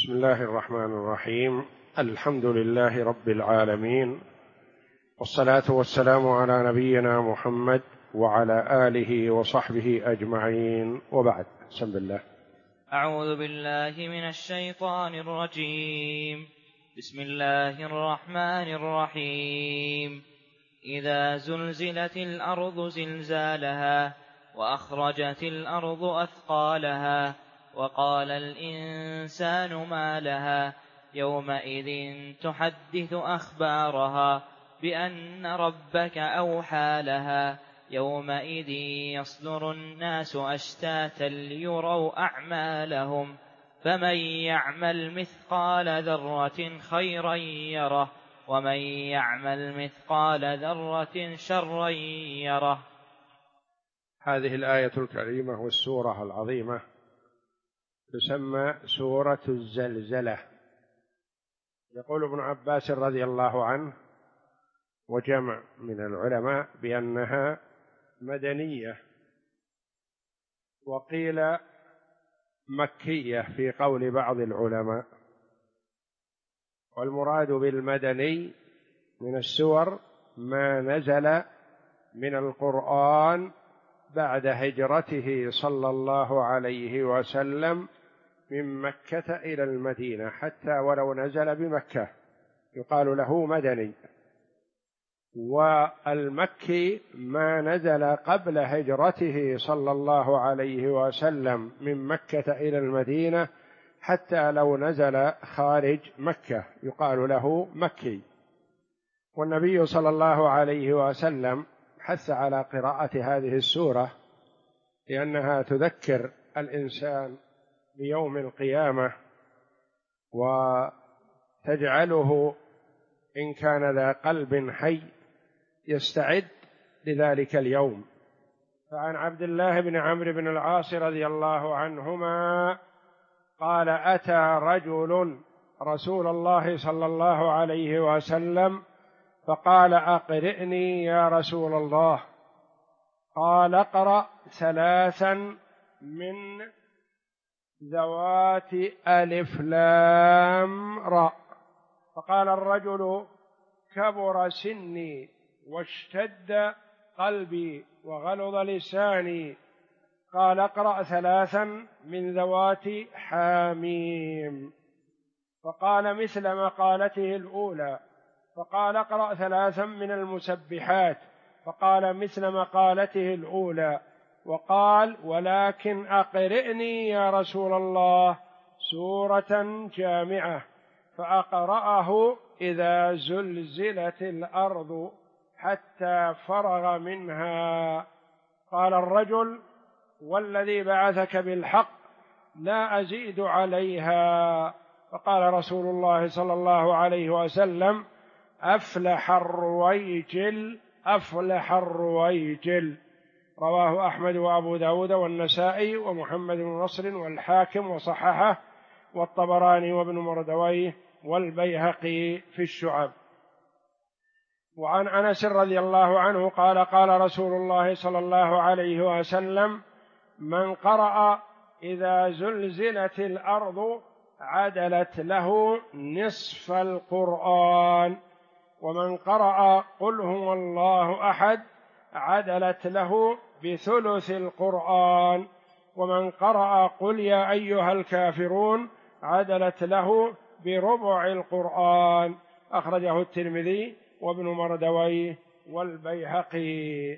بسم الله الرحمن الرحيم. الحمد لله رب العالمين، والصلاة والسلام على نبينا محمد وعلى آله وصحبه أجمعين، وبعد. بسم الله. أعوذ بالله من الشيطان الرجيم. بسم الله الرحمن الرحيم. إذا زلزلت الأرض زلزالها وأخرجت الأرض أثقالها وقال الإنسان ما لها يومئذ تحدث أخبارها بأن ربك أوحى لها يومئذ يصدر الناس أشتاتا ليروا أعمالهم فمن يعمل مثقال ذرة خيرا يره ومن يعمل مثقال ذرة شرا يره. هذه الآية الكريمة والسورة العظيمة تسمى سورة الزلزلة. يقول ابن عباس رضي الله عنه وجمع من العلماء بأنها مدنية، وقيل مكية في قول بعض العلماء، والمراد بالمدني من السور ما نزل من القرآن بعد هجرته صلى الله عليه وسلم من مكة إلى المدينة، حتى ولو نزل بمكة يقال له مدني. والمكي ما نزل قبل هجرته صلى الله عليه وسلم من مكة إلى المدينة، حتى لو نزل خارج مكة يقال له مكي. والنبي صلى الله عليه وسلم حث على قراءة هذه السورة لأنها تذكر الإنسان بيوم القيامة، وتجعله إن كان ذا قلب حي يستعد لذلك اليوم. فعن عبد الله بن عمرو بن العاص رضي الله عنهما قال: أتى رجل رسول الله صلى الله عليه وسلم فقال: أقرئني يا رسول الله. قال: اقرأ ثلاثا من ذوات ألف لام را. فقال الرجل: كبر سني واشتد قلبي وغلظ لساني. قال: اقرأ ثلاثا من ذوات حاميم. فقال مثل مقالته الأولى. فقال: اقرأ ثلاثا من المسبحات. فقال مثل مقالته الأولى. وقال: ولكن أقرئني يا رسول الله سورة جامعة. فأقرأه: إذا زلزلت الأرض حتى فرغ منها. قال الرجل: والذي بعثك بالحق لا أزيد عليها. فقال رسول الله صلى الله عليه وسلم: أفلح الرويجل، أفلح الرويجل. رواه أحمد وأبو داود والنسائي ومحمد بن نصر والحاكم وصححه، والطبراني وابن مردويه والبيهقي في الشعب. وعن أنس رضي الله عنه قال: قال رسول الله صلى الله عليه وسلم: من قرأ إذا زلزلت الأرض عدلت له نصف القرآن، ومن قرأ قل هو الله أحد عدلت له بثلث القرآن، ومن قرأ قل يا أيها الكافرون عدلت له بربع القرآن. أخرجه الترمذي وابن مردويه والبيهقي.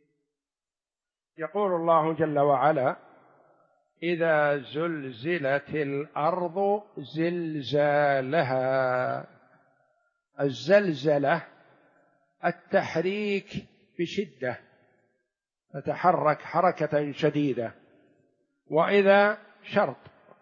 يقول الله جل وعلا: إذا زلزلت الأرض زلزالها. الزلزلة التحريك بشدة، تتحرك حركة شديدة. وإذا شرط،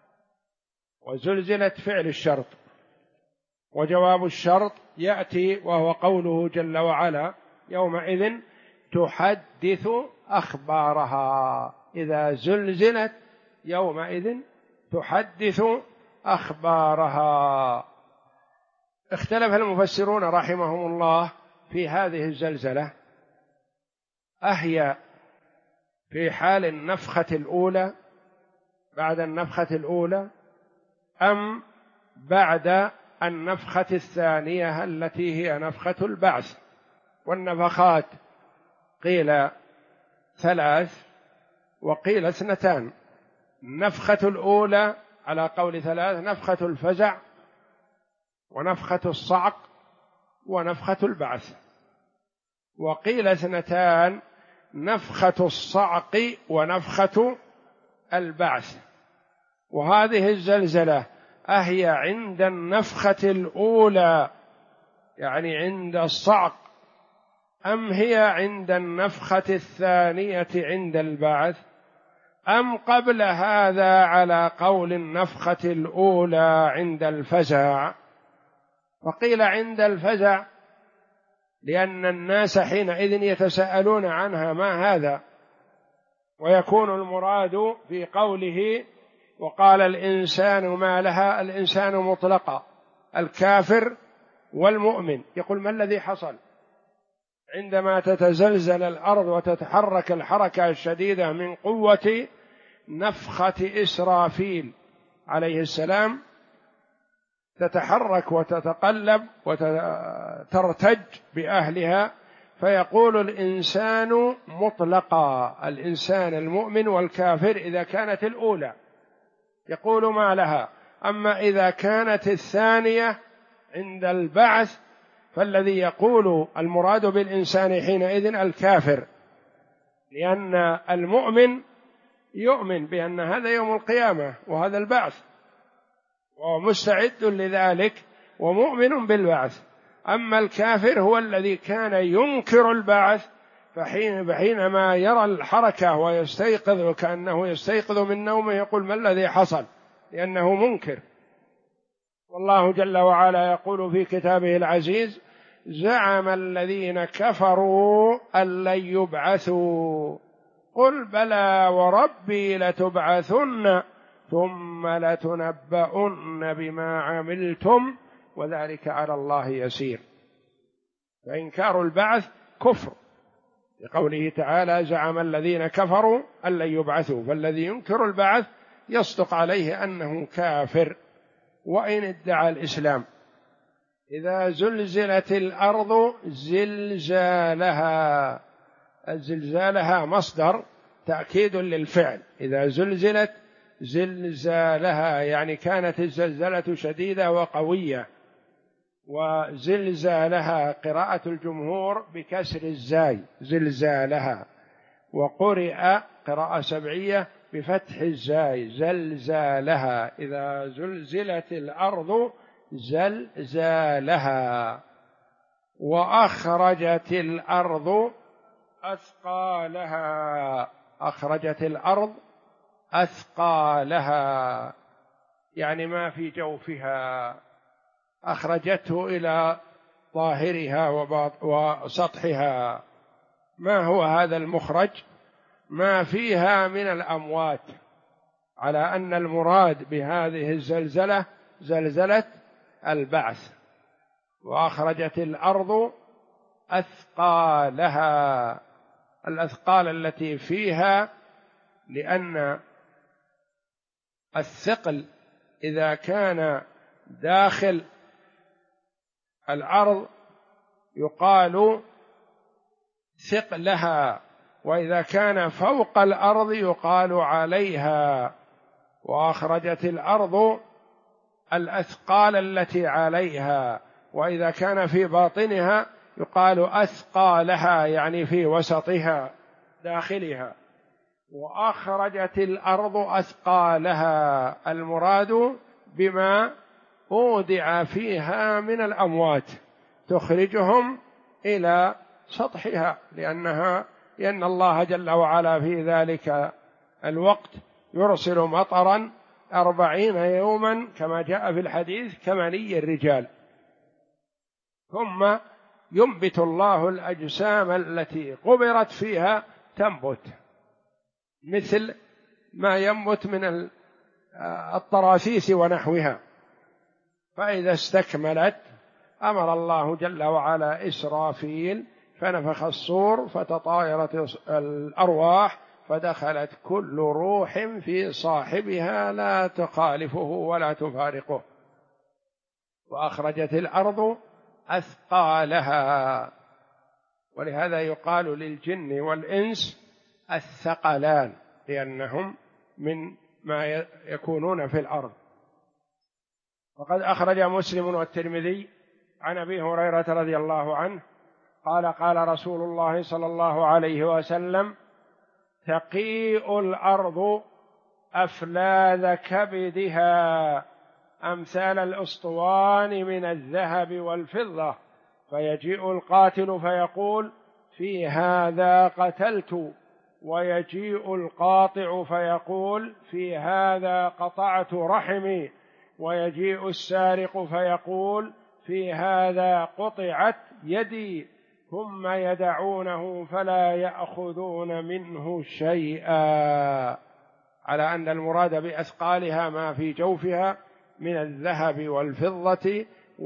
وزلزلت فعل الشرط، وجواب الشرط يأتي وهو قوله جل وعلا: يومئذ تحدث أخبارها. إذا زلزلت يومئذ تحدث أخبارها. اختلف المفسرون رحمهم الله في هذه الزلزلة، أهي في حال النفخة الأولى بعد النفخة الأولى، أم بعد النفخة الثانية التي هي نفخة البعث. والنفخات قيل 3 وقيل 2. النفخة الأولى على قول 3 نفخة الفزع ونفخة الصعق ونفخة البعث، وقيل 2 نفخة الصعق ونفخة البعث. وهذه الزلزلة أهي عند النفخة الأولى يعني عند الصعق، أم هي عند النفخة الثانية عند البعث، أم قبل هذا على قول النفخة الأولى عند الفزع؟ فقيل عند الفزع لأن الناس حينئذ يتساءلون عنها ما هذا، ويكون المراد في قوله وقال الإنسان ما لها، الإنسان مطلقا، الكافر والمؤمن. يقول ما الذي حصل عندما تتزلزل الأرض وتتحرك الحركة الشديدة من قوة نفخة إسرافيل عليه السلام، تتحرك وتتقلب وترتج بأهلها، فيقول الإنسان مطلقا، الإنسان المؤمن والكافر إذا كانت الأولى يقول ما لها. أما إذا كانت الثانية عند البعث فالذي يقول المراد بالإنسان حينئذ الكافر، لأن المؤمن يؤمن بأن هذا يوم القيامة وهذا البعث ومستعد لذلك ومؤمن بالبعث. أما الكافر هو الذي كان ينكر البعث، فحينما يرى الحركة ويستيقظ وكأنه يستيقظ من نومه يقول ما الذي حصل، لأنه منكر. والله جل وعلا يقول في كتابه العزيز زعم الذين كفروا أن لن يبعثوا قل بلى وربي لتبعثن ثم لتنبؤن بما عملتم وذلك على الله يسير. فإنكار البعث كفر، لقوله تعالى زعم الذين كفروا أن لن يبعثوا، فالذي ينكر البعث يصدق عليه أنه كافر وإن ادعى الإسلام. إذا زلزلت الأرض زلزالها، الزلزالها مصدر تأكيد للفعل، إذا زلزلت زلزالها يعني كانت الزلزلة شديدة وقوية. وزلزالها قراءة الجمهور بكسر الزاي زلزالها، وقرئ قراءة سبعية بفتح الزاي زلزالها، إذا زلزلت الأرض زلزالها. وأخرجت الأرض أثقالها، أخرجت الأرض أثقالها يعني ما في جوفها، أخرجته إلى ظاهرها وسطحها. ما هو هذا المخرج؟ ما فيها من الأموات، على أن المراد بهذه الزلزلة زلزلة البعث. وأخرجت الأرض أثقالها، الأثقال التي فيها، لأن الثقل إذا كان داخل الأرض يقال ثقلها، وإذا كان فوق الأرض يقال عليها. وأخرجت الأرض الأثقال التي عليها، وإذا كان في باطنها يقال أثقالها يعني في وسطها داخلها. وأخرجت الأرض أثقالها المراد بما أودع فيها من الأموات، تخرجهم إلى سطحها، لأن الله جل وعلا في ذلك الوقت يرسل مطرا 40 يوما كما جاء في الحديث كمني الرجال، ثم ينبت الله الأجسام التي قبرت فيها تنبت مثل ما ينبت من الطرافيس ونحوها. فإذا استكملت أمر الله جل وعلا إسرافيل فنفخ الصور فتطايرت الأرواح فدخلت كل روح في صاحبها لا تخالفه ولا تفارقه. وأخرجت الأرض أثقالها. ولهذا يقال للجن والإنس الثقلان، لأنهم من ما يكونون في الأرض. وقد أخرج مسلم والترمذي عن أبي هريرة رضي الله عنه قال قال رسول الله صلى الله عليه وسلم: تقيء الأرض أفلاذ كبدها أمثال الأسطوان من الذهب والفضة، فيجيء القاتل فيقول: في هذا قتلت، ويجيء القاطع فيقول: في هذا قطعت رحمي، ويجيء السارق فيقول: في هذا قطعت يدي، ثم يدعونه فلا يأخذون منه شيئا، على أن المراد بأثقالها ما في جوفها من الذهب والفضة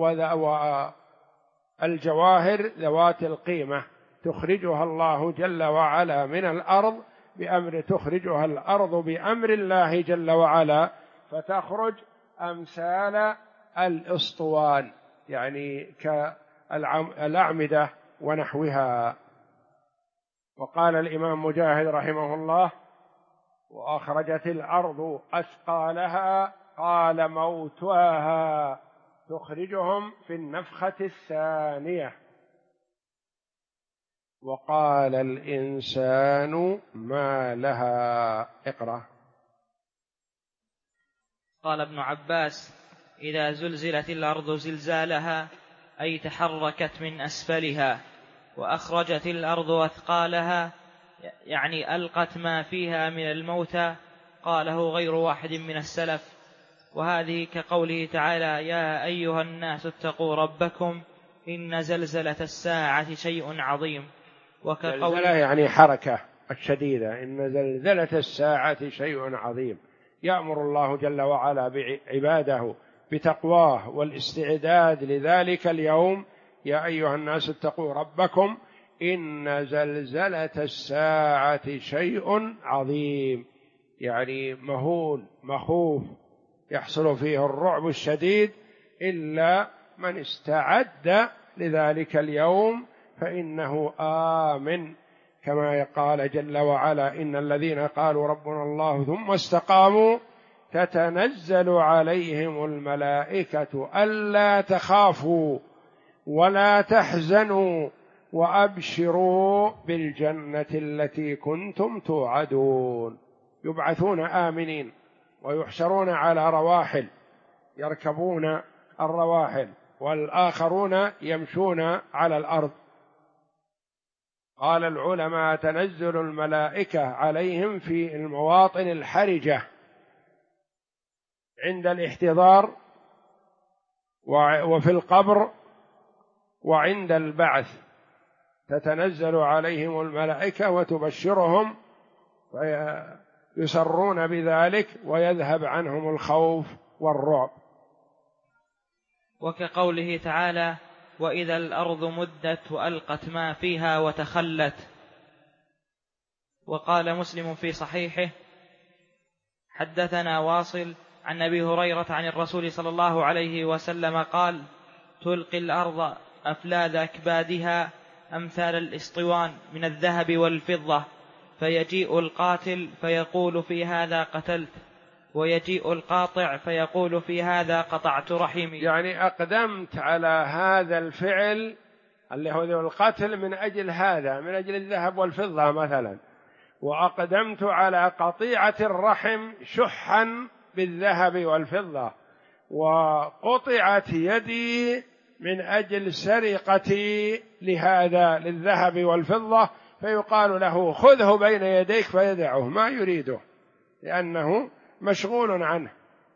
والجواهر ذوات القيمة، تخرجها الله جل وعلا من الأرض تخرجها الأرض بأمر الله جل وعلا، فتخرج أمثال الأسطوان، يعني كالأعمدة ونحوها. وقال الإمام مجاهد رحمه الله: وأخرجت الأرض أثقالها، قال: موتها، تخرجهم في النفخة الثانية. وقال الإنسان ما لها. اقرأ. قال ابن عباس: إذا زلزلت الأرض زلزالها أي تحركت من أسفلها، وأخرجت الأرض أثقالها يعني ألقت ما فيها من الموتى. قاله غير واحد من السلف. وهذه كقوله تعالى: يا أيها الناس اتقوا ربكم إن زلزلة الساعة شيء عظيم. زلزلة يعني حركة الشديدة، إن زلزلة الساعة شيء عظيم. يأمر الله جل وعلا بعباده بتقواه والاستعداد لذلك اليوم: يا أيها الناس اتقوا ربكم إن زلزلة الساعة شيء عظيم، يعني مهول مخوف يحصل فيه الرعب الشديد، إلا من استعد لذلك اليوم فإنه آمن، كما قال جل وعلا: إن الذين قالوا ربنا الله ثم استقاموا تتنزل عليهم الملائكة ألا تخافوا ولا تحزنوا وأبشروا بالجنة التي كنتم توعدون. يبعثون آمنين ويحشرون على رواحل، يركبون الرواحل، والآخرون يمشون على الأرض. قال العلماء: تنزل الملائكة عليهم في المواطن الحرجة عند الاحتضار، وفي القبر، وعند البعث، تتنزل عليهم الملائكة وتبشرهم فيسرون بذلك ويذهب عنهم الخوف والرعب. وكقوله تعالى: وإذا الأرض مدت وألقت ما فيها وتخلت. وقال مسلم في صحيحه: حدثنا واصل عن أبي هريرة عن الرسول صلى الله عليه وسلم قال: تلقي الأرض أفلاذ أكبادها أمثال الإسطوان من الذهب والفضة، فيجيء القاتل فيقول: في هذا قتلت، ويجيء القاطع فيقول: في هذا قطعت رحمي. يعني أقدمت على هذا الفعل اللي هو القتل من أجل هذا، من أجل الذهب والفضة مثلا، وأقدمت على قطيعة الرحم شحا بالذهب والفضة، وقطعت يدي من أجل سرقتي لهذا للذهب والفضة، فيقال له: خذه بين يديك، فيدعه ما يريده لأنه مشغول عنه.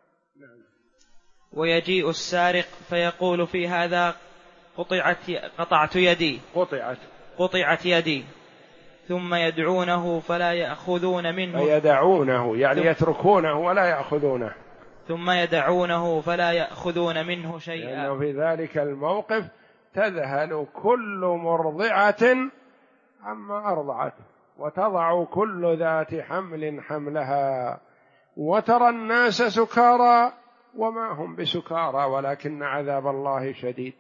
ويجيء السارق فيقول: في هذا قطعت يدي، قطعت يدي، ثم يدعونه فلا يأخذون منه، فيدعونه يعني يتركونه ولا يأخذونه، ثم يدعونه فلا يأخذون منه شيئا، لأنه في ذلك الموقف تذهل كل مرضعة عما أرضعت، وتضع كل ذات حمل حملها، وترى الناس سكارى وما هم بسكارى ولكن عذاب الله شديد.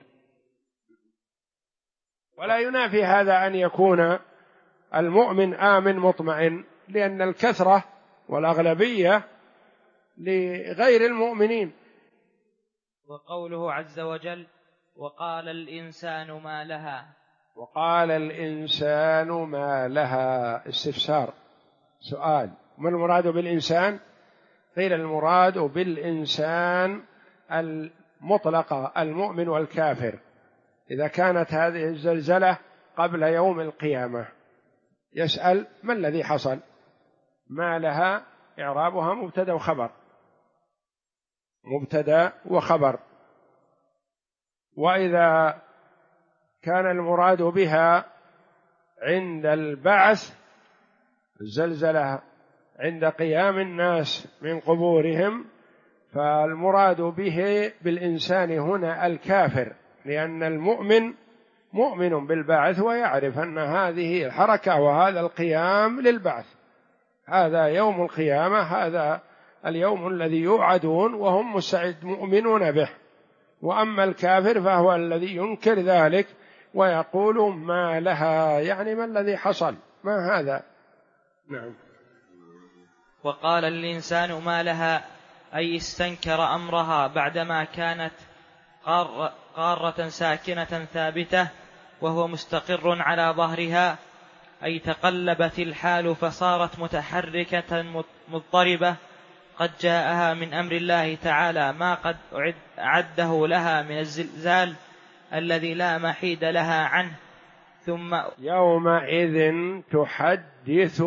ولا ينافي هذا أن يكون المؤمن آمن مطمئن، لأن الكثرة والأغلبية لغير المؤمنين. وقوله عز وجل: وقال الإنسان ما لها. وقال الإنسان ما لها استفسار، سؤال: ما المراد بالإنسان؟ قيل المراد بالإنسان المطلقة المؤمن والكافر، إذا كانت هذه الزلزلة قبل يوم القيامة. يسأل: ما الذي حصل؟ ما لها إعرابها مبتدأ وخبر، مبتدأ وخبر. وإذا كان المراد بها عند البعث الزلزلة عند قيام الناس من قبورهم، فالمراد به بالإنسان هنا الكافر، لأن المؤمن مؤمن بالبعث ويعرف أن هذه الحركة وهذا القيام للبعث، هذا يوم القيامة، هذا اليوم الذي يوعدون وهم مؤمنون به. وأما الكافر فهو الذي ينكر ذلك ويقول ما لها، يعني ما الذي حصل، ما هذا. نعم. وقال الإنسان ما لها، أي استنكر أمرها بعدما كانت قارة ساكنة ثابتة وهو مستقر على ظهرها، أي تقلبت الحال فصارت متحركة مضطربة، قد جاءها من أمر الله تعالى ما قد أعده لها من الزلزال الذي لا محيد لها عنه. ثم يومئذ تحدث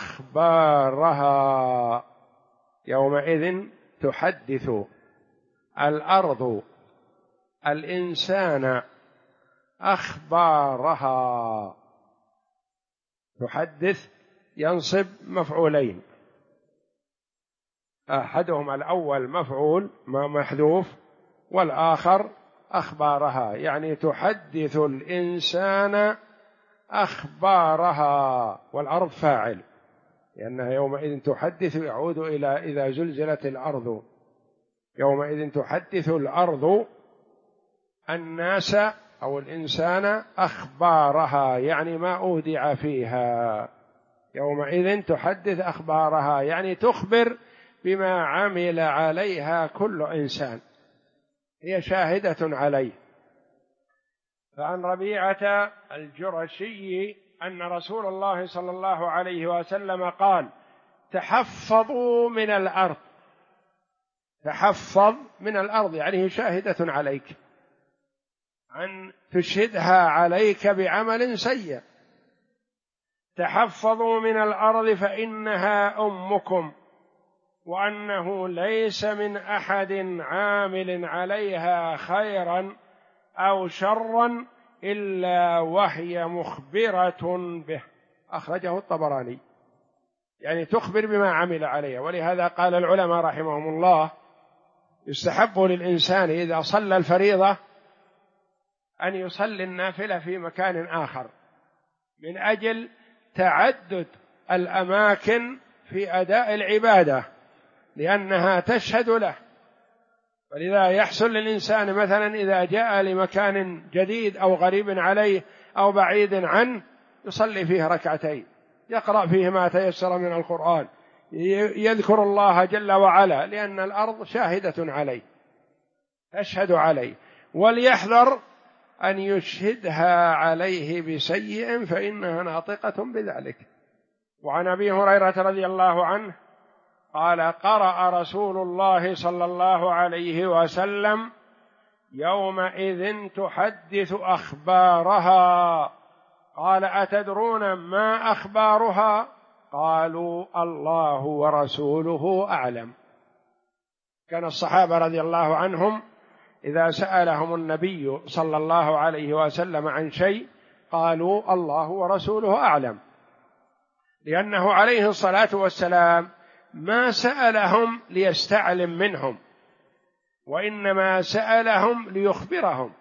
أخبارها، يومئذ تحدث الأرض الإنسان أخبارها. تحدث ينصب مفعولين، أحدهما الأول مفعول ما محذوف، والآخر أخبارها، يعني تحدث الإنسان أخبارها، والأرض فاعل، لأنها يومئذ تحدث يعود إلى إذا زلزلت الأرض. يومئذ تحدث الأرض الناس أو الإنسان أخبارها، يعني ما أودع فيها. يومئذ تحدث أخبارها يعني تخبر بما عمل عليها كل إنسان، هي شاهدة عليه. فعن ربيعة الجرشي أن رسول الله صلى الله عليه وسلم قال: تحفظوا من الأرض. تحفظ من الأرض يعني هي شاهدة عليك، أن تشهدها عليك بعمل سيء. تحفظوا من الأرض فإنها أمكم، وأنه ليس من أحد عامل عليها خيرا أو شرا إلا وهي مخبرة به. أخرجه الطبراني، يعني تخبر بما عمل عليها. ولهذا قال العلماء رحمهم الله: يستحب للإنسان إذا صلى الفريضة أن يصلي النافلة في مكان آخر، من أجل تعدد الأماكن في أداء العبادة، لأنها تشهد له. ولذا يحصل للإنسان مثلا إذا جاء لمكان جديد أو غريب عليه أو بعيد عنه يصلي فيه ركعتين، يقرأ فيه ما تيسر من القرآن، يذكر الله جل وعلا، لأن الأرض شاهدة عليه، تشهد عليه. وليحذر أن يشهدها عليه بسيء فإنها ناطقة بذلك. وعن أبي هريرة رضي الله عنه قال: قرأ رسول الله صلى الله عليه وسلم: يومئذ تحدث أخبارها. قال: أتدرون ما أخبارها؟ قالوا: الله ورسوله أعلم. كان الصحابة رضي الله عنهم إذا سألهم النبي صلى الله عليه وسلم عن شيء قالوا: الله ورسوله أعلم، لأنه عليه الصلاة والسلام ما سألهم ليستعلم منهم، وإنما سألهم ليخبرهم،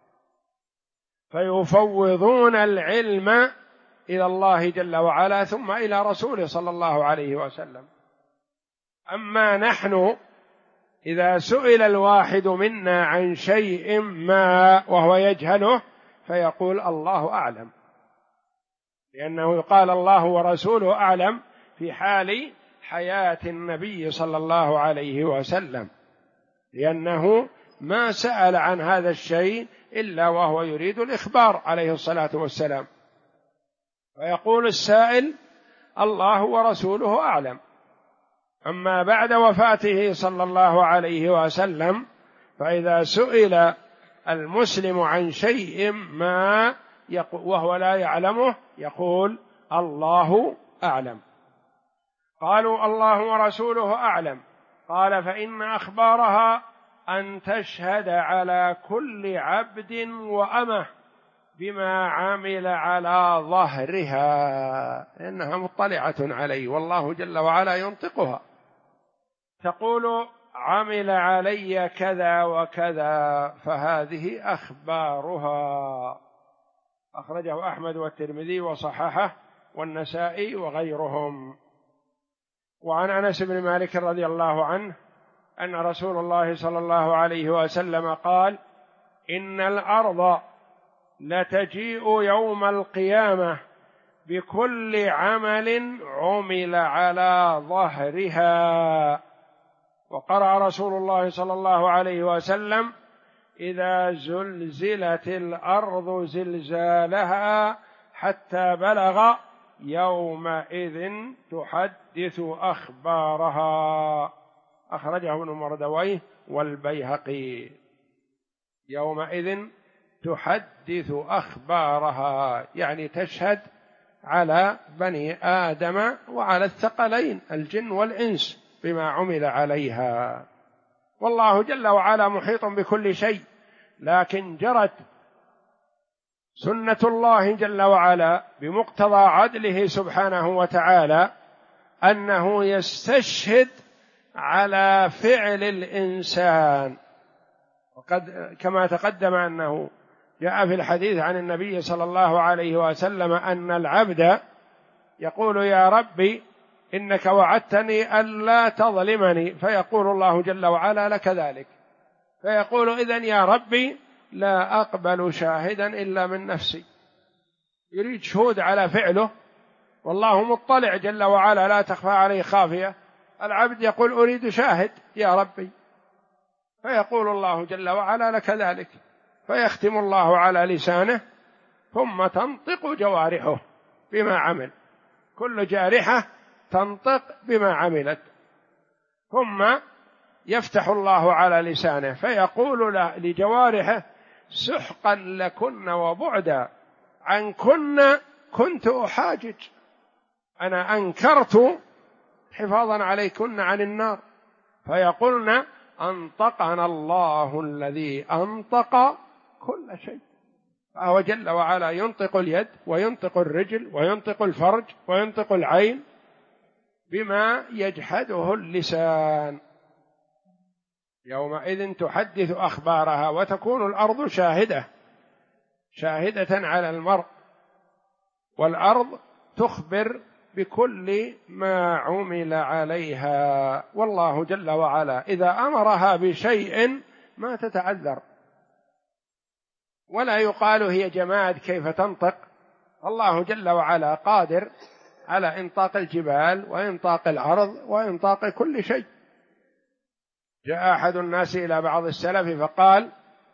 فيفوضون العلم إلى الله جل وعلا ثم إلى رسوله صلى الله عليه وسلم. أما نحن إذا سئل الواحد منا عن شيء ما وهو يجهله فيقول الله أعلم، لأنه يقال الله ورسوله أعلم في حال حياة النبي صلى الله عليه وسلم، لأنه ما سأل عن هذا الشيء إلا وهو يريد الإخبار عليه الصلاة والسلام، فيقول السائل الله ورسوله أعلم. أما بعد وفاته صلى الله عليه وسلم فإذا سئل المسلم عن شيء ما وهو لا يعلمه يقول الله أعلم. قالوا الله ورسوله أعلم، قال فإن أخبارها أن تشهد على كل عبد وأمة بما عمل على ظهرها، إنها مطلعة عليه والله جل وعلا ينطقها، تقول عمل علي كذا وكذا، فهذه أخبارها. أخرجه أحمد والترمذي وصححه والنسائي وغيرهم. وعن أنس بن مالك رضي الله عنه أن رسول الله صلى الله عليه وسلم قال إن الأرض لتجيء يوم القيامة بكل عمل عمل على ظهرها. وقرأ رسول الله صلى الله عليه وسلم إذا زلزلت الأرض زلزالها حتى بلغ يومئذ تحدث أخبارها. أخرجه ابن مردويه والبيهقي. يومئذ تحدث أخبارها يعني تشهد على بني آدم وعلى الثقلين الجن والإنس بما عمل عليها. والله جل وعلا محيط بكل شيء، لكن جرت سنة الله جل وعلا بمقتضى عدله سبحانه وتعالى أنه يستشهد على فعل الإنسان، وقد كما تقدم أنه جاء في الحديث عن النبي صلى الله عليه وسلم أن العبد يقول يا ربي إنك وعدتني ألا تظلمني، فيقول الله جل وعلا لك ذلك، فيقول إذن يا ربي لا أقبل شاهدا إلا من نفسي، يريد شهود على فعله والله مطلع جل وعلا لا تخفى عليه خافية. العبد يقول أريد شاهد يا ربي، فيقول الله جل وعلا لك ذلك، فيختم الله على لسانه ثم تنطق جوارحه بما عمل، كل جارحة تنطق بما عملت، ثم يفتح الله على لسانه فيقول لجوارحه سحقا لكن وبعدا عنكن كنت أحاجج، أنا أنكرت حفاظا عليكن عن النار، فيقولن أنطقنا الله الذي أنطق كل شيء. فهو جل وعلا ينطق اليد وينطق الرجل وينطق الفرج وينطق العين بما يجحده اللسان. يومئذ تحدث أخبارها وتكون الأرض شاهدة على المرء، والأرض تخبر بكل ما عمل عليها. والله جل وعلا إذا أمرها بشيء ما تتعذر، ولا يقال هي جماد كيف تنطق. الله جل وعلا قادر على إنطاق الجبال وإنطاق الأرض وإنطاق كل شيء. جاء أحد الناس إلى بعض السلف فقال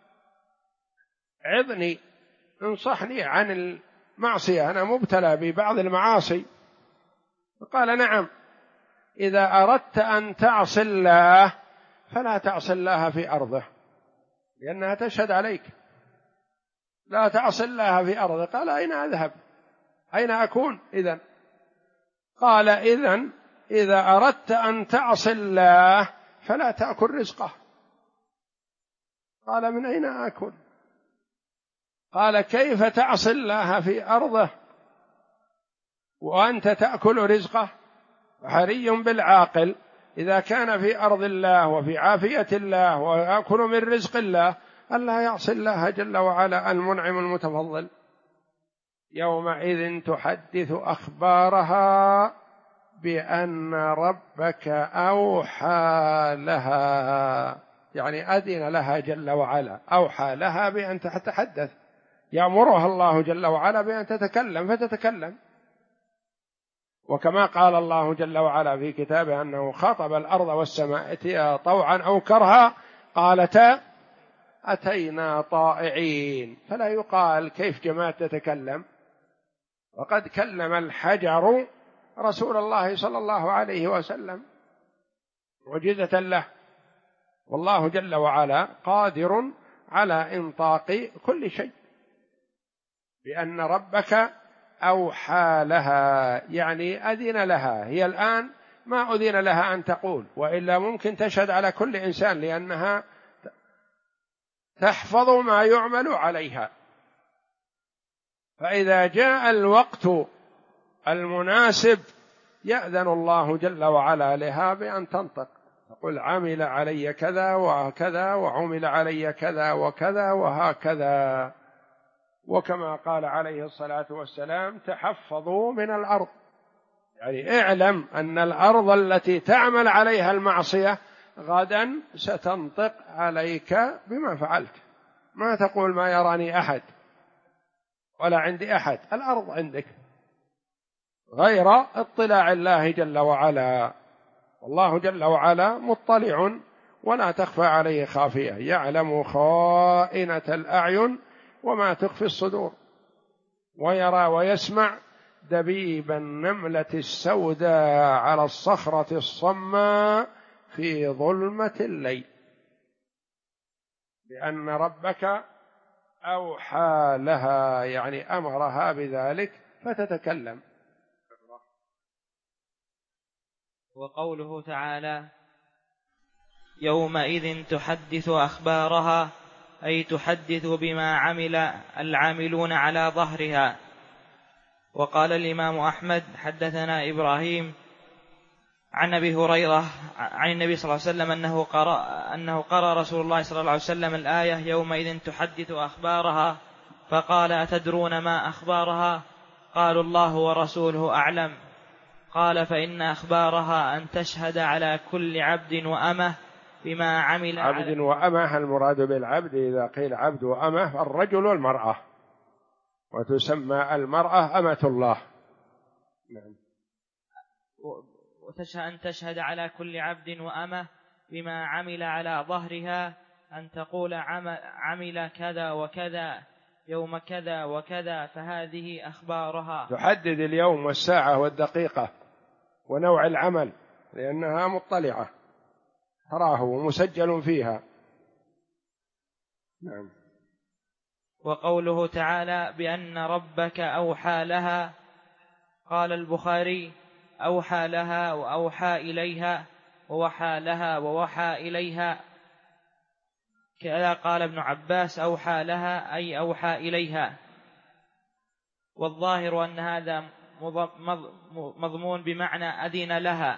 عظني انصحني عن المعصية، أنا مبتلى ببعض المعاصي. فقال نعم، إذا أردت أن تعصي الله فلا تعصي الله في أرضه لأنها تشهد عليك، لا تعصي الله في أرضه. قال أين أذهب؟ أين أكون إذن؟ قال إذن إذا أردت أن تعصي الله فلا تأكل رزقه. قال من أين أكل؟ قال كيف تعصي الله في أرضه وأنت تأكل رزقه؟ حري بالعاقل إذا كان في أرض الله وفي عافية الله ويأكل من رزق الله ألا يعصي الله جل وعلا المنعم المتفضل. يومئذ تحدث أخبارها بأن ربك أوحى لها، يعني أذن لها جل وعلا، أوحى لها بأن تتحدث، يأمرها الله جل وعلا بأن تتكلم فتتكلم. وكما قال الله جل وعلا في كتابه أنه خاطب الأرض والسماء ائتيا طوعا أو كرها قالتا أتينا طائعين، فلا يقال كيف جماد تتكلم، وقد كلم الحجر رسول الله صلى الله عليه وسلم معجزة له، والله جل وعلا قادر على إنطاق كل شيء. بأن ربك أوحى لها يعني أذن لها، هي الآن ما أذن لها أن تقول، وإلا ممكن تشهد على كل إنسان لأنها تحفظ ما يعمل عليها. فإذا جاء الوقت المناسب يأذن الله جل وعلا لها بأن تنطق، تقول عمل علي كذا وكذا وعمل علي كذا وكذا وهكذا. وكما قال عليه الصلاة والسلام تحفظوا من الأرض، يعني اعلم أن الأرض التي تعمل عليها المعصية غدا ستنطق عليك بما فعلت، ما تقول ما يراني أحد ولا عندي أحد، الأرض عندك غير اطلاع الله جل وعلا. والله جل وعلا مطلع ولا تخفى عليه خافية، يعلم خائنة الأعين وما تخفي الصدور، ويرى ويسمع دبيب النملة السوداء على الصخرة الصماء في ظلمة الليل. لأن ربك أوحى لها يعني أمرها بذلك فتتكلم. وقوله تعالى يومئذ تحدث أخبارها أي تحدث بما عمل العاملون على ظهرها. وقال الإمام أحمد حدثنا إبراهيم عن أبي هريرة عن النبي صلى الله عليه وسلم أنه قرأ رسول الله صلى الله عليه وسلم الآية يومئذ تحدث أخبارها، فقال أتدرون ما أخبارها؟ قالوا الله ورسوله أعلم. قال فإن أخبارها أن تشهد على كل عبد وأمة بما عمل. عبد وأمة المراد بالعبد إذا قيل عبد وأمة الرجل والمرأة، وتسمى المرأة أمة الله. نعم. أن تشهد على كل عبد وأمة بما عمل على ظهرها، أن تقول عمل كذا وكذا يوم كذا وكذا، فهذه أخبارها. تحدد اليوم والساعة والدقيقة ونوع العمل لأنها مطلعة تراه ومسجل فيها. نعم. وقوله تعالى بأن ربك أوحى لها، قال البخاري أوحى لها وأوحى إليها ووحى لها ووحى إليها، كذا قال ابن عباس أوحى لها أي أوحى إليها. والظاهر أن هذا مضمون بمعنى أذن لها.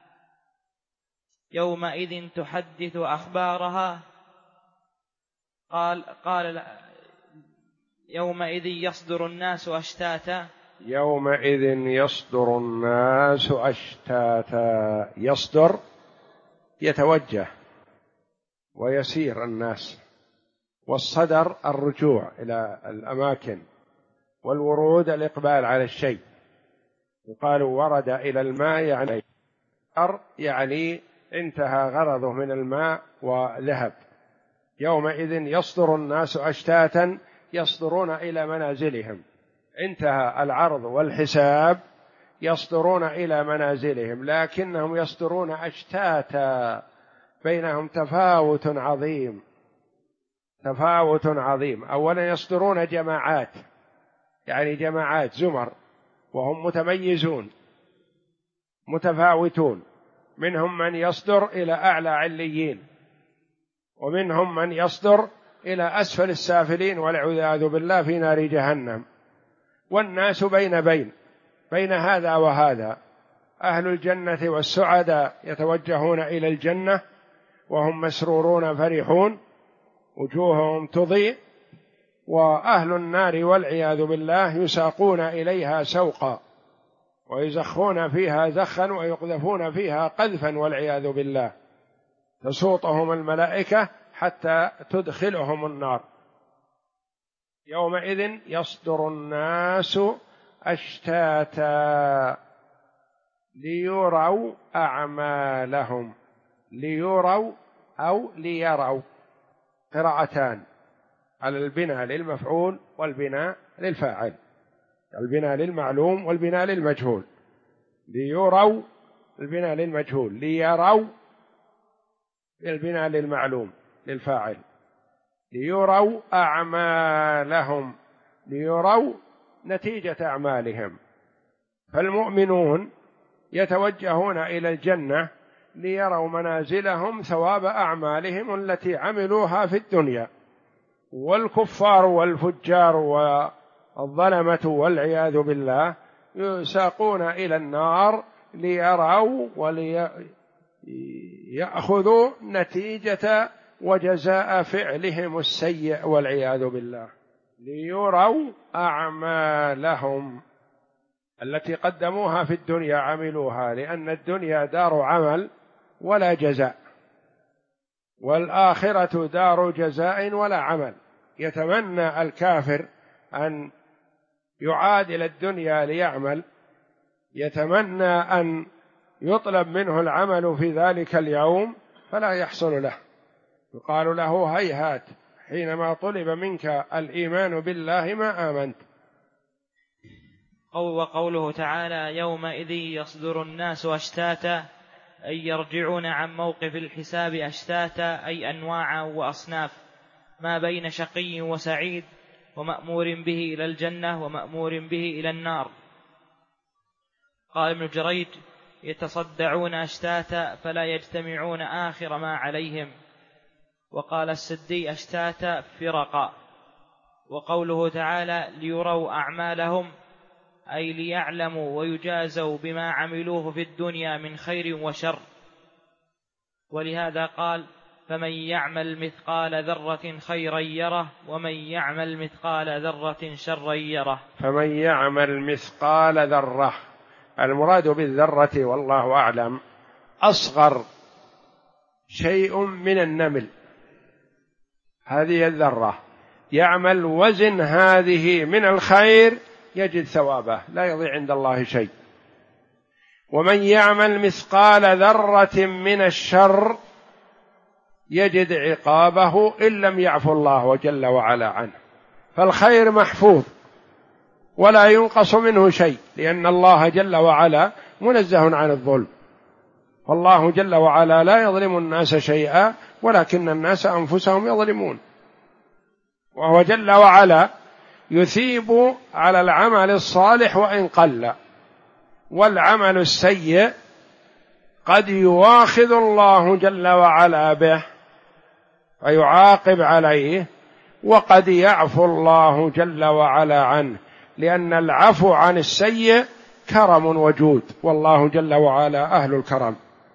يومئذ تحدث أخبارها، قال يومئذ يصدر الناس أشتاتا. يومئذ يصدر الناس أشتاتا، يصدر يتوجه ويسير الناس، والصدر الرجوع إلى الأماكن، والورود الإقبال على الشيء. يقال ورد إلى الماء يعني انتهى غرضه من الماء وذهب. يومئذ يصدر الناس أشتاتا يصدرون إلى منازلهم، انتهى العرض والحساب يصدرون إلى منازلهم، لكنهم يصدرون أشتاتا، بينهم تفاوت عظيم. أولا يصدرون جماعات، يعني جماعات زمر، وهم متميزون متفاوتون، منهم من يصدر إلى أعلى عليين، ومنهم من يصدر إلى أسفل السافلين والعياذ بالله في نار جهنم. والناس بين هذا وهذا، أهل الجنة والسعداء يتوجهون إلى الجنة وهم مسرورون فرحون وجوههم تضيء، وأهل النار والعياذ بالله يساقون إليها سوقا ويزخون فيها زخا ويقذفون فيها قذفا والعياذ بالله، تسوطهم الملائكة حتى تدخلهم النار. يومئذ يصدر الناس أشتاتا ليروا أعمالهم، ليروا أو ليروا، قراءتان على البناء للمفعول والبناء للفاعل، البناء للمعلوم والبناء للمجهول. ليروا البناء للمجهول، ليروا البناء للمعلوم للفاعل. ليروا أعمالهم، ليروا نتيجة أعمالهم. فالمؤمنون يتوجهون إلى الجنة ليروا منازلهم ثواب أعمالهم التي عملوها في الدنيا، والكفار والفجار والظلمة والعياذ بالله يساقون إلى النار ليروا وليأخذوا نتيجة وجزاء فعلهم السيء والعياذ بالله. ليروا أعمالهم التي قدموها في الدنيا، عملوها، لأن الدنيا دار عمل ولا جزاء، والآخرة دار جزاء ولا عمل. يتمنى الكافر أن يعادل الدنيا ليعمل، يتمنى أن يطلب منه العمل في ذلك اليوم فلا يحصل له، يقال له هيهات، حينما طلب منك الإيمان بالله ما آمنت. وقوله تعالى يومئذ يصدر الناس أشتاتا، أي يرجعون عن موقف الحساب أشتاتا، أي أنواعا وأصناف، ما بين شقي وسعيد، ومأمور به إلى الجنة ومأمور به إلى النار. قال ابن جريج يتصدعون أشتاتا فلا يجتمعون آخر ما عليهم. وقال السدي أشتاتا فرقا. وقوله تعالى ليروا أعمالهم، أي ليعلموا ويجازوا بما عملوه في الدنيا من خير وشر. ولهذا قال فمن يعمل مثقال ذرة خيرا يره ومن يعمل مثقال ذرة شرا يره. فمن يعمل مثقال ذرة، المراد بالذرة والله أعلم أصغر شيء من النمل، هذه الذرة، يعمل وزن هذه من الخير يجد ثوابه، لا يضيع عند الله شيء. ومن يعمل مثقال ذرة من الشر يجد عقابه إن لم يعفو الله جل وعلا عنه. فالخير محفوظ ولا ينقص منه شيء، لأن الله جل وعلا منزه عن الظلم، والله جل وعلا لا يظلم الناس شيئا ولكن الناس أنفسهم يظلمون. وهو جل وعلا يثيب على العمل الصالح وإن قل، والعمل السيء قد يواخذ الله جل وعلا به فيعاقب عليه، وقد يعفو الله جل وعلا عنه، لأن العفو عن السيء كرم وجود، والله جل وعلا أهل الكرم.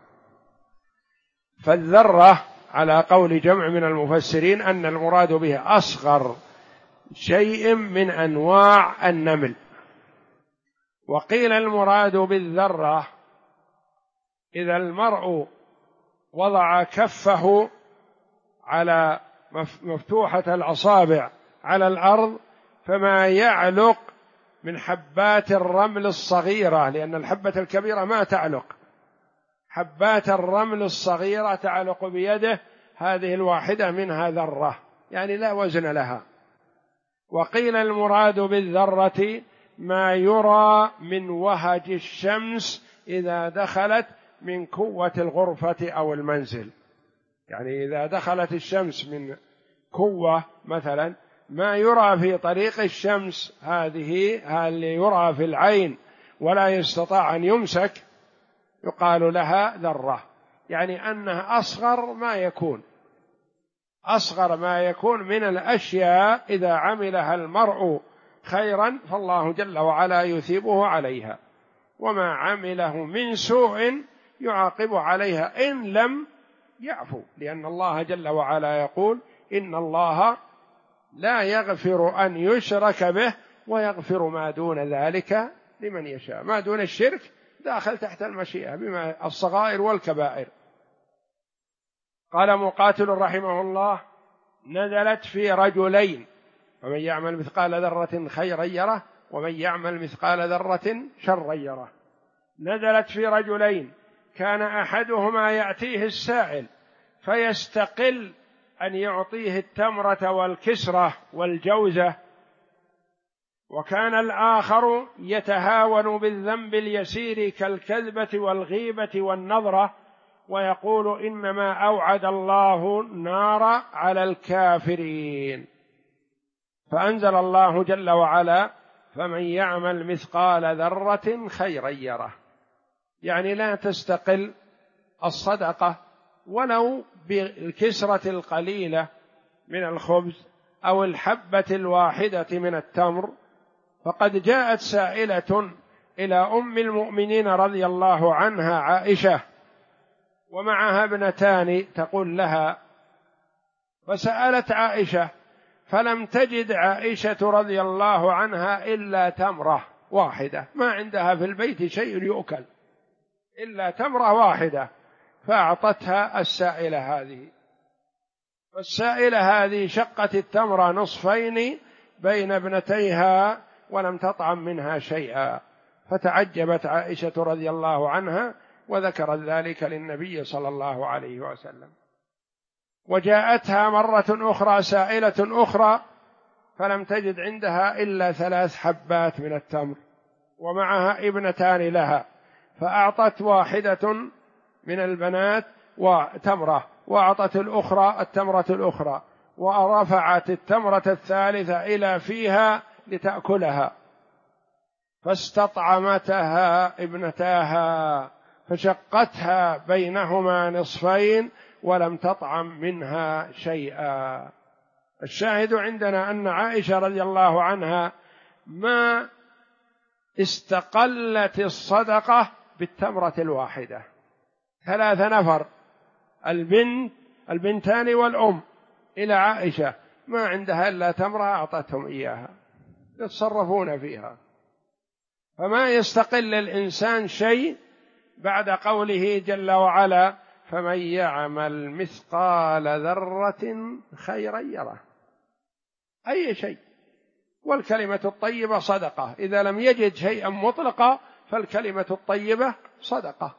فالذرة على قول جمع من المفسرين أن المراد به أصغر شيء من أنواع النمل. وقيل المراد بالذرة إذا المرء وضع كفه على مفتوحة الأصابع على الأرض فما يعلق من حبات الرمل الصغيرة، لأن الحبة الكبيرة ما تعلق، حبات الرمل الصغيرة تعلق بيده، هذه الواحدة منها ذرة، يعني لا وزن لها. وقيل المراد بالذرة ما يرى من وهج الشمس إذا دخلت من كوة الغرفة أو المنزل، يعني إذا دخلت الشمس من كوة مثلا ما يرى في طريق الشمس، هذه اللي يرى في العين ولا يستطاع أن يمسك، يقال لها ذرة، يعني أنها أصغر ما يكون من الأشياء إذا عملها المرء خيرا فالله جل وعلا يثيبه عليها، وما عمله من سوء يعاقب عليها إن لم يعفو، لأن الله جل وعلا يقول إن الله لا يغفر أن يشرك به ويغفر ما دون ذلك لمن يشاء، ما دون الشرك داخل تحت المشيئة بما الصغائر والكبائر. قال مقاتل رحمه الله: نزلت في رجلين، ومن يعمل مثقال ذرة خيرا يره ومن يعمل مثقال ذرة شرا يره. نزلت في رجلين كان أحدهما يأتيه السائل فيستقل أن يعطيه التمرة والكسرة والجوزة، وكان الآخر يتهاون بالذنب اليسير كالكذبة والغيبة والنظرة ويقول إنما أوعد الله النار على الكافرين. فأنزل الله جل وعلا: فمن يعمل مثقال ذرة خيرا يره. يعني لا تستقل الصدقة ولو بالكسرة القليلة من الخبز أو الحبة الواحدة من التمر. فقد جاءت سائلة إلى أم المؤمنين رضي الله عنها عائشة ومعها ابنتان تقول لها، فسألت عائشة فلم تجد عائشة رضي الله عنها إلا تمرة واحدة، ما عندها في البيت شيء يؤكل إلا تمرة واحدة، فأعطتها السائلة هذه. والسائلة هذه شقت التمرة نصفين بين ابنتيها ولم تطعم منها شيئا، فتعجبت عائشة رضي الله عنها وذكرت ذلك للنبي صلى الله عليه وسلم. وجاءتها مرة أخرى سائلة أخرى فلم تجد عندها إلا 3 حبات من التمر ومعها ابنتان لها، فأعطت واحدة من البنات وتمرة وأعطت الأخرى التمرة الأخرى، ورفعت التمرة الثالثة إلى فيها لتأكلها، فاستطعمتها ابنتاها فشقتها بينهما نصفين ولم تطعم منها شيئا. الشاهد عندنا أن عائشة رضي الله عنها ما استقلت الصدقة بالتمرة الواحدة. 3 نفر، البنتان والأم إلى عائشة، ما عندها إلا تمرة أعطتهم إياها يتصرفون فيها. فما يستقل الإنسان شيء بعد قوله جل وعلا: فمن يعمل مثقال ذرة خيرا يره. أي شيء. والكلمة الطيبة صدقة، إذا لم يجد شيئا مطلقا فالكلمة الطيبة صدقة.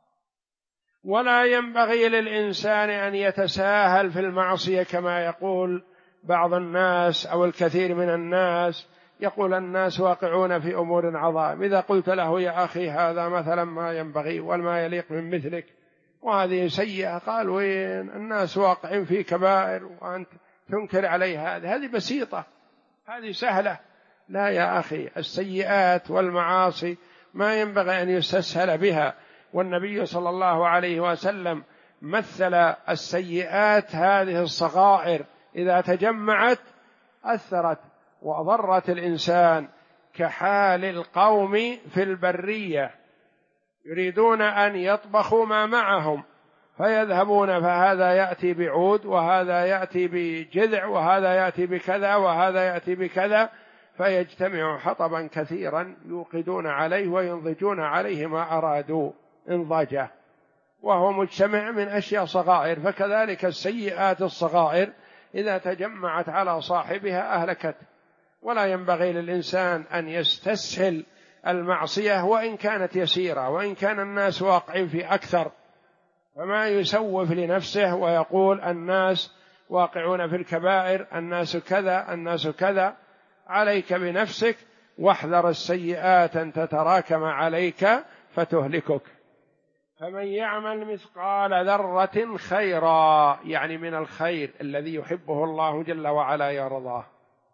ولا ينبغي للإنسان أن يتساهل في المعصية كما يقول بعض الناس أو الكثير من الناس، يقول الناس واقعون في أمور عظائم، إذا قلت له يا أخي هذا مثلا ما ينبغي وما يليق من مثلك وهذه سيئة، قال وين الناس واقعين في كبائر وأنت تنكر عليه هذه بسيطة، هذه سهلة. لا يا أخي، السيئات والمعاصي ما ينبغي أن يستسهل بها. والنبي صلى الله عليه وسلم مثل السيئات هذه الصغائر إذا تجمعت أثرت وأضرت الإنسان، كحال القوم في البرية يريدون أن يطبخوا ما معهم فيذهبون، فهذا يأتي بعود وهذا يأتي بجذع وهذا يأتي بكذا وهذا يأتي بكذا، فيجتمع حطبا كثيرا يوقدون عليه وينضجون عليه ما أرادوا انضاجه، وهو مجتمع من أشياء صغائر. فكذلك السيئات الصغائر إذا تجمعت على صاحبها أهلكت. ولا ينبغي للإنسان أن يستسهل المعصية وإن كانت يسيرة، وإن كان الناس واقعين في أكثر، فما يسوف لنفسه ويقول الناس واقعون في الكبائر، الناس كذا الناس كذا. عليك بنفسك واحذر السيئات أن تتراكم عليك فتهلكك. فمن يعمل مثقال ذرة خيرا، يعني من الخير الذي يحبه الله جل وعلا يرضاه،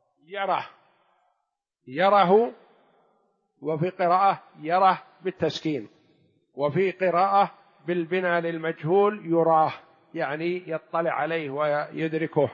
يره، وفي قراءة يره بالتسكين، وفي قراءة بالبناء للمجهول يراه، يعني يطلع عليه ويدركه.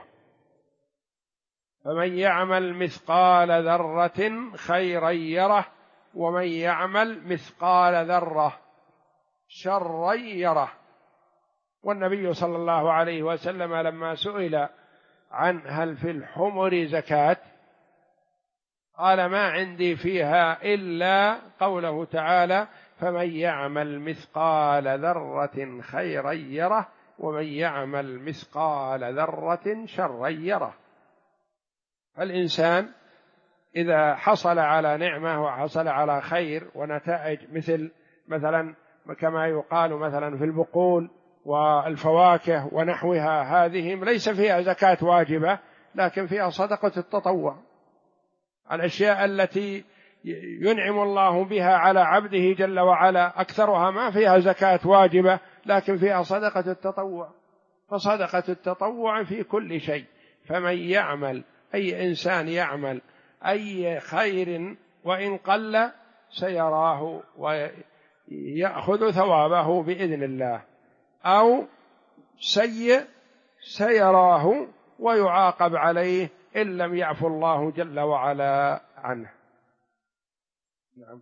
فمن يعمل مثقال ذرة خيرا يره ومن يعمل مثقال ذرة شرا يره. والنبي صلى الله عليه وسلم لما سئل عن هل في الحمر زكاة قال ما عندي فيها إلا قوله تعالى فمن يعمل مثقال ذرة خيرا يره ومن يعمل مثقال ذرة شرا يره. الإنسان إذا حصل على نعمة وحصل على خير ونتائج مثلا كما يقال مثلا في البقول والفواكه ونحوها، هذه ليس فيها زكاة واجبة لكن فيها صدقة التطوع. الأشياء التي ينعم الله بها على عبده جل وعلا أكثرها ما فيها زكاة واجبة لكن فيها صدقة التطوع، فصدقة التطوع في كل شيء. فمن يعمل، أي إنسان يعمل أي خير وإن قل سيراه ويأخذ ثوابه بإذن الله، أو سيء سيراه ويعاقب عليه إن لم يعفو الله جل وعلا عنه. نعم.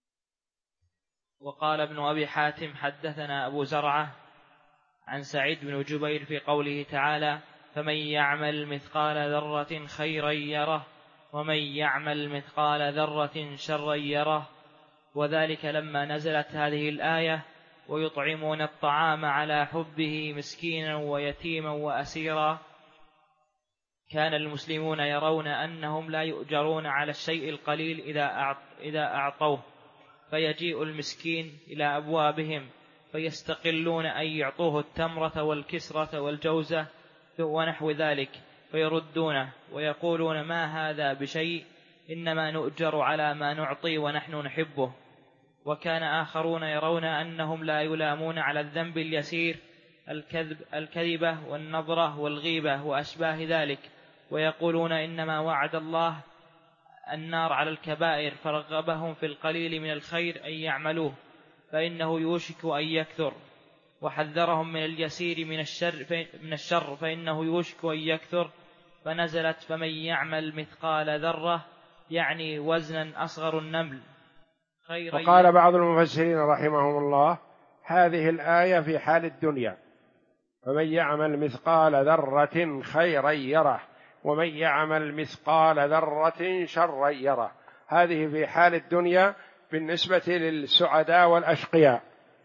وقال ابن أبي حاتم حدثنا أبو زرعة عن سعيد بن جبير في قوله تعالى فمن يعمل مثقال ذرة خيرا يره ومن يعمل مثقال ذرة شرا يره، وذلك لما نزلت هذه الآية ويطعمون الطعام على حبه مسكينا ويتيما وأسيرا، كان المسلمون يرون أنهم لا يؤجرون على الشيء القليل إذا أعطوه، فيجيء المسكين إلى أبوابهم فيستقلون أن يعطوه التمرة والكسرة والجوزة ونحو ذلك فيردونه ويقولون ما هذا بشيء، إنما نؤجر على ما نعطي ونحن نحبه. وكان آخرون يرون أنهم لا يلامون على الذنب اليسير الكذبة والنظرة والغيبة وأشباه ذلك، ويقولون إنما وعد الله النار على الكبائر فرغبهم في القليل من الخير أن يعملوه فإنه يوشك أن يكثر، وحذرهم من اليسير من الشر فإنه يوشك أن يكثر، فنزلت فمن يعمل مثقال ذرة يعني وزنا أصغر النمل خيرا. وقال بعض المفسرين رحمهم الله هذه الآية في حال الدنيا، فمن يعمل مثقال ذرة خيرا يره ومن يعمل مثقال ذرة شرا يره، هذه في حال الدنيا بالنسبة للسعداء والأشقياء.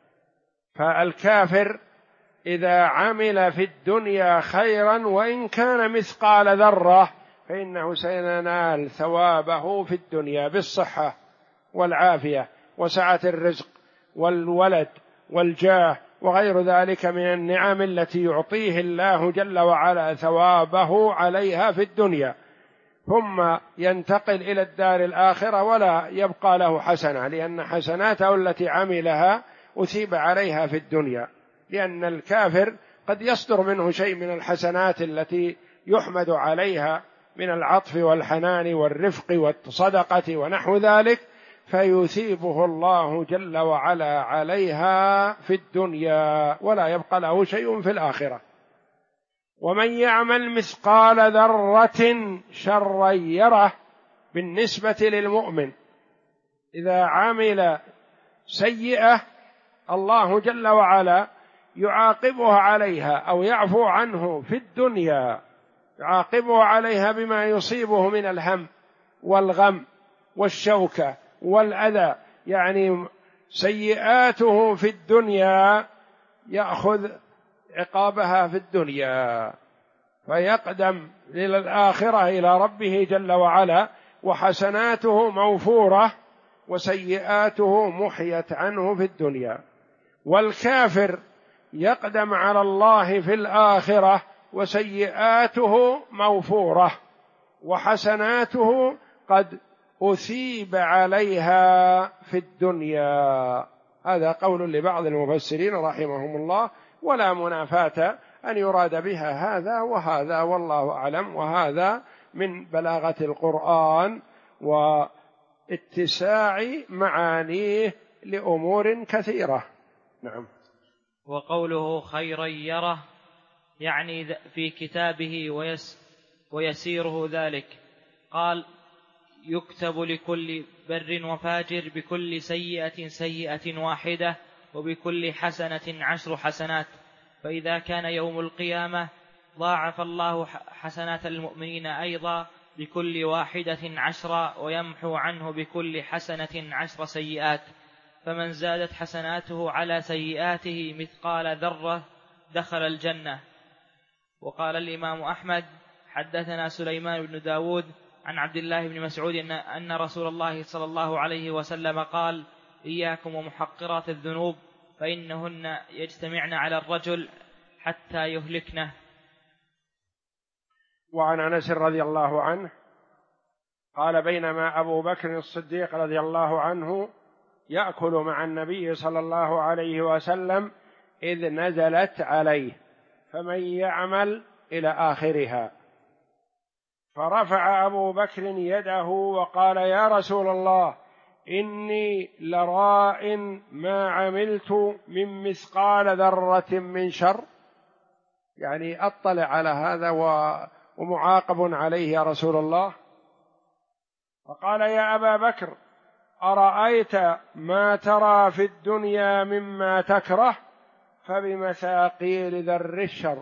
فالكافر إذا عمل في الدنيا خيرا وإن كان مثقال ذرة فإنه سينال ثوابه في الدنيا بالصحة والعافية وسعة الرزق والولد والجاه وغير ذلك من النعم التي يعطيه الله جل وعلا ثوابه عليها في الدنيا، ثم ينتقل إلى الدار الآخرة ولا يبقى له حسنة، لأن حسناته التي عملها أثيب عليها في الدنيا. لأن الكافر قد يصدر منه شيء من الحسنات التي يحمد عليها من العطف والحنان والرفق والصدقة ونحو ذلك، فيثيبه الله جل وعلا عليها في الدنيا ولا يبقى له شيء في الآخرة. ومن يعمل مثقال ذرة شرا يره بالنسبة للمؤمن، إذا عمل سيئة الله جل وعلا يعاقبه عليها أو يعفو عنه في الدنيا، يعاقبه عليها بما يصيبه من الهم والغم والشوكة والأذى، يعني سيئاته في الدنيا يأخذ عقابها في الدنيا فيقدم إلى الآخرة إلى ربه جل وعلا وحسناته موفورة وسيئاته محيت عنه في الدنيا. والكافر يقدم على الله في الآخرة وسيئاته موفورة وحسناته قد أثيب عليها في الدنيا. هذا قول لبعض المفسرين رحمهم الله، ولا منافاة أن يراد بها هذا وهذا والله أعلم، وهذا من بلاغة القرآن واتساع معانيه لأمور كثيرة. نعم. وقوله خيرا يره يعني في كتابه ويسيره ذلك، قال يكتب لكل بر وفاجر بكل سيئة واحدة وبكل حسنة 10 حسنات، فإذا كان يوم القيامة ضاعف الله حسنات المؤمنين أيضا بكل واحدة 10 ويمحو عنه بكل حسنة 10 سيئات، فمن زادت حسناته على سيئاته مثقال ذرة دخل الجنة. وقال الإمام أحمد: حدثنا سليمان بن داود عن عبد الله بن مسعود أن رسول الله صلى الله عليه وسلم قال: إياكم ومحقرات الذنوب فإنهن يجتمعن على الرجل حتى يهلكنه. وعن أنس رضي الله عنه قال: بينما أبو بكر الصديق رضي الله عنه يأكل مع النبي صلى الله عليه وسلم إذ نزلت عليه: فمن يعمل إلى آخرها، فرفع أبو بكر يده وقال: يا رسول الله، إني لراء ما عملت من مثقال ذرة من شر، يعني أطلع على هذا ومعاقب عليه يا رسول الله. فقال: يا أبا بكر، أرأيت ما ترى في الدنيا مما تكره، فبمثاقيل ذر الشر،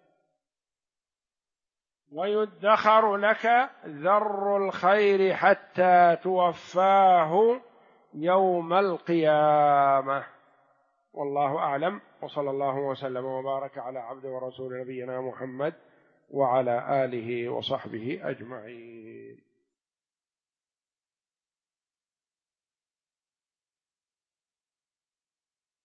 ويدخر لك ذر الخير حتى توفاه يوم القيامة. والله أعلم، وصلى الله وسلم وبارك على عبد ورسول نبينا محمد وعلى آله وصحبه أجمعين.